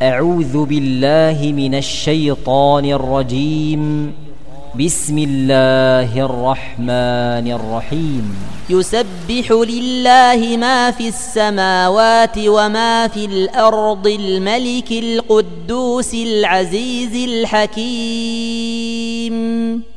أعوذ بالله من الشيطان الرجيم. بسم الله الرحمن الرحيم. يسبح لله ما في السماوات وما في الأرض الملك القدوس العزيز الحكيم.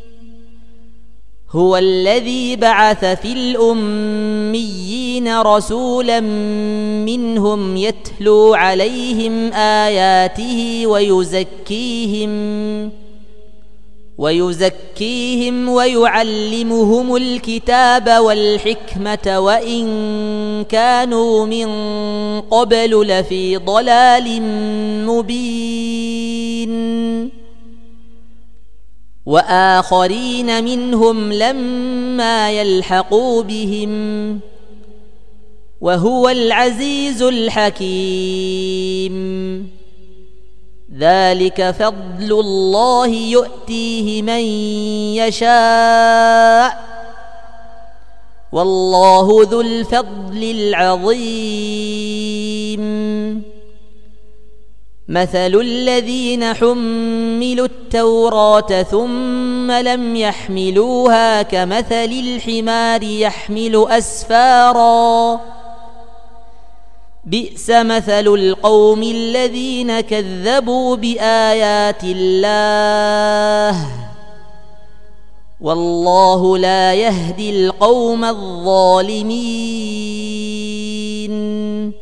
هو الذي بعث في الأميين رسولا منهم يتلو عليهم آياته ويزكيهم ويعلمهم الكتاب والحكمة وإن كانوا من قبل لفي ضلال مبين. وآخرين منهم لما يلحقوا بهم وهو العزيز الحكيم. ذلك فضل الله يؤتيه من يشاء والله ذو الفضل العظيم. مثل الذين حملوا التوراة ثم لم يحملوها كمثل الحمار يحمل أسفارا بئس مثل القوم الذين كذبوا بآيات الله والله لا يهدي القوم الظالمين.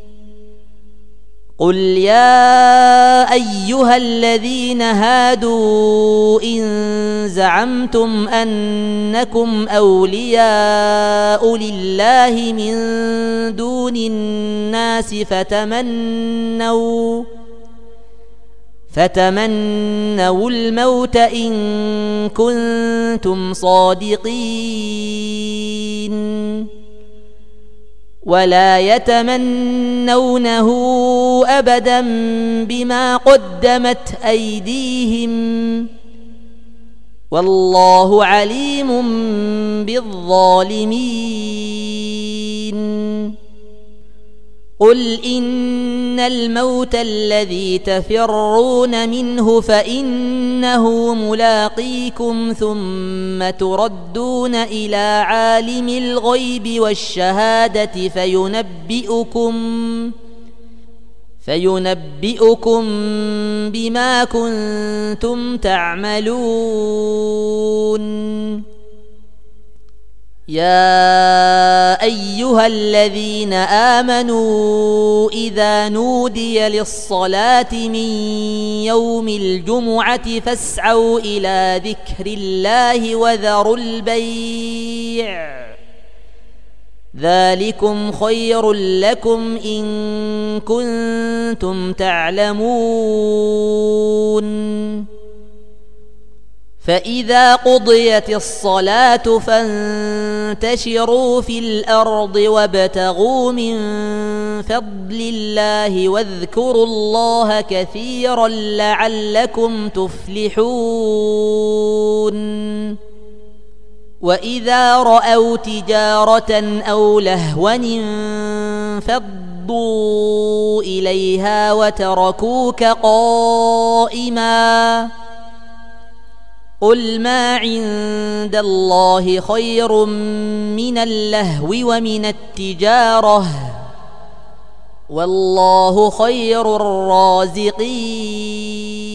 قل يا أيها الذين هادوا إن زعمتم أنكم أولياء لله من دون الناس فتمنوا الموت إن كنتم صادقين ولا يتمنونه أبدا بما قدمت أيديهم والله عليم بالظالمين. قل إن الموت الذي تفرون منه فإنه ملاقيكم ثم تردون إلى عالم الغيب والشهادة فينبئكم بما كنتم تعملون. يا أيها الذين آمنوا إذا نودي للصلاة من يوم الجمعة فاسعوا إلى ذكر الله وذروا البيع ذلكم خير لكم إن كنتم تعلمون. فإذا قضيت الصلاة فانتشروا في الأرض وابتغوا من فضل الله واذكروا الله كثيرا لعلكم تفلحون. وإذا رأوا تجارة أو لهوا انفضوا إليها وتركوك قائما قل ما عند الله خير من اللهو ومن التجارة والله خير الرازقين.